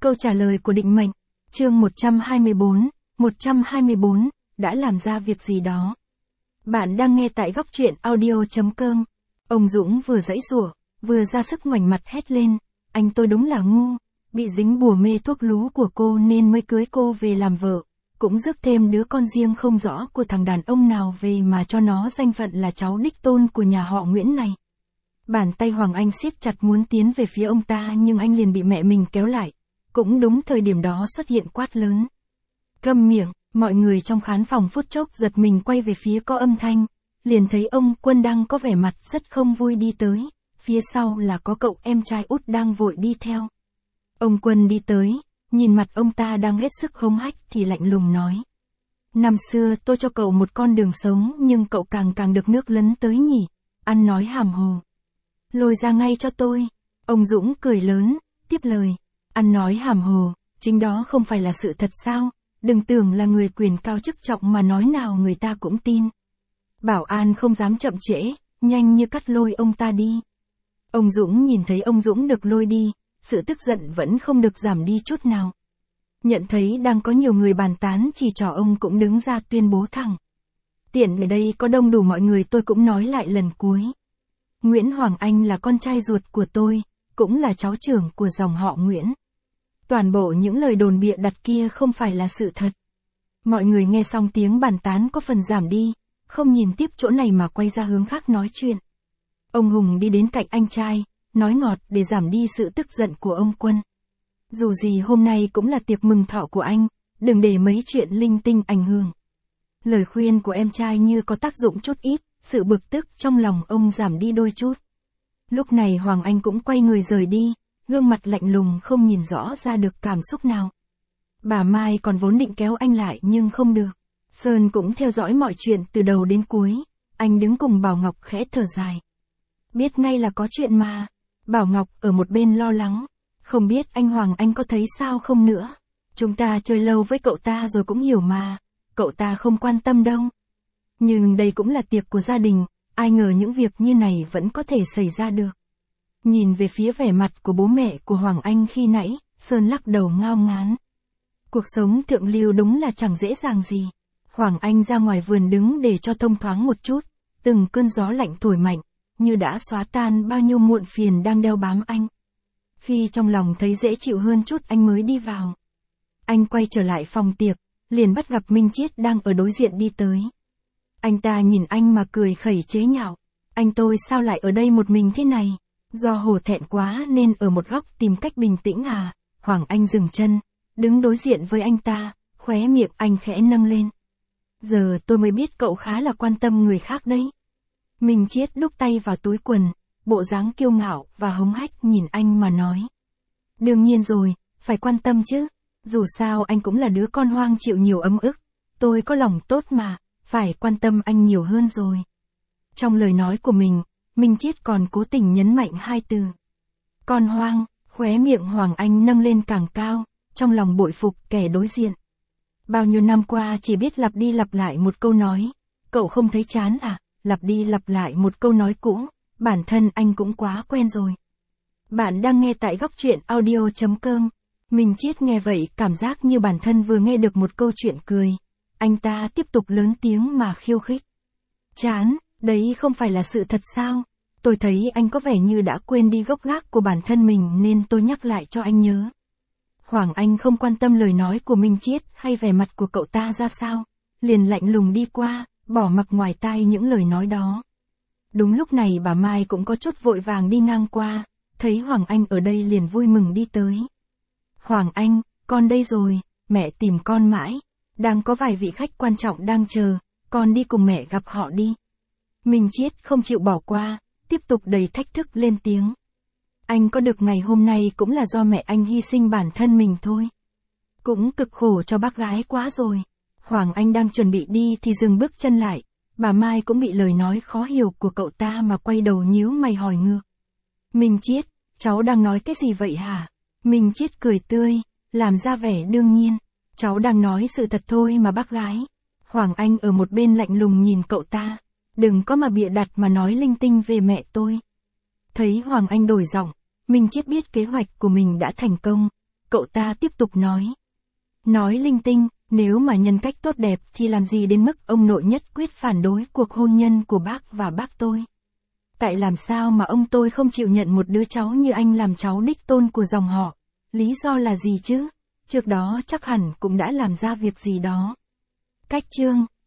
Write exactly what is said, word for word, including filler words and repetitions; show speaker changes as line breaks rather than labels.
Câu trả lời của định mệnh. Chương một trăm hai mươi tư, một trăm hai mươi tư, đã làm ra việc gì đó. Bạn đang nghe tại góc truyện audio chấm com. Ông Dũng vừa giãy giụa, vừa ra sức ngoảnh mặt hét lên, anh tôi đúng là ngu, bị dính bùa mê thuốc lú của cô nên mới cưới cô về làm vợ, cũng rước thêm đứa con riêng không rõ của thằng đàn ông nào về mà cho nó danh phận là cháu đích tôn của nhà họ Nguyễn này. Bàn tay Hoàng Anh siết chặt muốn tiến về phía ông ta nhưng anh liền bị mẹ mình kéo lại. Cũng đúng thời điểm đó xuất hiện quát lớn. Câm miệng, mọi người trong khán phòng phút chốc giật mình quay về phía có âm thanh, liền thấy ông Quân đang có vẻ mặt rất không vui đi tới, phía sau là có cậu em trai út đang vội đi theo. Ông Quân đi tới, nhìn mặt ông ta đang hết sức hống hách thì lạnh lùng nói. Năm xưa tôi cho cậu một con đường sống nhưng cậu càng càng được nước lấn tới nhỉ, ăn nói hàm hồ. Lôi ra ngay cho tôi. Ông Dũng cười lớn, tiếp lời. Ăn nói hàm hồ, chính đó không phải là sự thật sao, đừng tưởng là người quyền cao chức trọng mà nói nào người ta cũng tin. Bảo an không dám chậm trễ, nhanh như cắt lôi ông ta đi. Ông Dũng nhìn thấy ông Dũng được lôi đi, sự tức giận vẫn không được giảm đi chút nào. Nhận thấy đang có nhiều người bàn tán chỉ trỏ ông cũng đứng ra tuyên bố thẳng. Tiện ở đây có đông đủ mọi người tôi cũng nói lại lần cuối. Nguyễn Hoàng Anh là con trai ruột của tôi, cũng là cháu trưởng của dòng họ Nguyễn. Toàn bộ những lời đồn bịa đặt kia không phải là sự thật. Mọi người nghe xong tiếng bàn tán có phần giảm đi, không nhìn tiếp chỗ này mà quay ra hướng khác nói chuyện. Ông Hùng đi đến cạnh anh trai, nói ngọt để giảm đi sự tức giận của ông Quân. Dù gì hôm nay cũng là tiệc mừng thọ của anh, đừng để mấy chuyện linh tinh ảnh hưởng. Lời khuyên của em trai như có tác dụng chút ít, sự bực tức trong lòng ông giảm đi đôi chút. Lúc này Hoàng Anh cũng quay người rời đi, gương mặt lạnh lùng không nhìn rõ ra được cảm xúc nào. Bà Mai còn vốn định kéo anh lại nhưng không được. Sơn cũng theo dõi mọi chuyện từ đầu đến cuối, anh đứng cùng Bảo Ngọc khẽ thở dài. Biết ngay là có chuyện mà. Bảo Ngọc ở một bên lo lắng, không biết anh Hoàng Anh có thấy sao không nữa. Chúng ta chơi lâu với cậu ta rồi cũng hiểu mà, cậu ta không quan tâm đâu. Nhưng đây cũng là tiệc của gia đình, ai ngờ những việc như này vẫn có thể xảy ra được. Nhìn về phía vẻ mặt của bố mẹ của Hoàng Anh khi nãy, Sơn lắc đầu ngao ngán. Cuộc sống thượng lưu đúng là chẳng dễ dàng gì. Hoàng Anh ra ngoài vườn đứng để cho thông thoáng một chút, từng cơn gió lạnh thổi mạnh, như đã xóa tan bao nhiêu muộn phiền đang đeo bám anh. Khi trong lòng thấy dễ chịu hơn chút anh mới đi vào. Anh quay trở lại phòng tiệc, liền bắt gặp Minh Chiết đang ở đối diện đi tới. Anh ta nhìn anh mà cười khẩy chế nhạo. Anh tôi sao lại ở đây một mình thế này? Do hổ thẹn quá nên ở một góc tìm cách bình tĩnh à? Hoàng Anh dừng chân, đứng đối diện với anh ta, khóe miệng anh khẽ nâng lên. Giờ tôi mới biết cậu khá là quan tâm người khác đấy. Minh Chiết đút tay vào túi quần, bộ dáng kiêu ngạo và hống hách nhìn anh mà nói. Đương nhiên rồi, phải quan tâm chứ. Dù sao anh cũng là đứa con hoang chịu nhiều ấm ức. Tôi có lòng tốt mà, phải quan tâm anh nhiều hơn rồi. Trong lời nói của mình, Minh Chiết còn cố tình nhấn mạnh hai từ. Con hoang, khóe miệng Hoàng Anh nâng lên càng cao, trong lòng bội phục kẻ đối diện. Bao nhiêu năm qua chỉ biết lặp đi lặp lại một câu nói. Cậu không thấy chán à? Lặp đi lặp lại một câu nói cũ, bản thân anh cũng quá quen rồi. Bạn đang nghe tại góc truyện audio chấm com. Minh Chiết nghe vậy cảm giác như bản thân vừa nghe được một câu chuyện cười. Anh ta tiếp tục lớn tiếng mà khiêu khích. Chán, đấy không phải là sự thật sao? Tôi thấy anh có vẻ như đã quên đi gốc gác của bản thân mình nên tôi nhắc lại cho anh nhớ. Hoàng Anh không quan tâm lời nói của Minh Chiết hay vẻ mặt của cậu ta ra sao, liền lạnh lùng đi qua, bỏ mặc ngoài tai những lời nói đó. Đúng lúc này bà Mai cũng có chút vội vàng đi ngang qua, thấy Hoàng Anh ở đây liền vui mừng đi tới. Hoàng Anh, con đây rồi, mẹ tìm con mãi, đang có vài vị khách quan trọng đang chờ, con đi cùng mẹ gặp họ đi. Minh Chiết không chịu bỏ qua, tiếp tục đầy thách thức lên tiếng. Anh có được ngày hôm nay cũng là do mẹ anh hy sinh bản thân mình thôi. Cũng cực khổ cho bác gái quá rồi. Hoàng Anh đang chuẩn bị đi thì dừng bước chân lại, bà Mai cũng bị lời nói khó hiểu của cậu ta mà quay đầu nhíu mày hỏi ngược. Minh Chiết, cháu đang nói cái gì vậy hả? Minh Chiết cười tươi, làm ra vẻ đương nhiên. Cháu đang nói sự thật thôi mà bác gái. Hoàng Anh ở một bên lạnh lùng nhìn cậu ta. Đừng có mà bịa đặt mà nói linh tinh về mẹ tôi. Thấy Hoàng Anh đổi giọng, Minh Chiết biết kế hoạch của mình đã thành công. Cậu ta tiếp tục nói. Nói linh tinh, nếu mà nhân cách tốt đẹp thì làm gì đến mức ông nội nhất quyết phản đối cuộc hôn nhân của bác và bác tôi. Tại làm sao mà ông tôi không chịu nhận một đứa cháu như anh làm cháu đích tôn của dòng họ? Lý do là gì chứ? Trước đó chắc hẳn cũng đã làm ra việc gì đó. Cách chương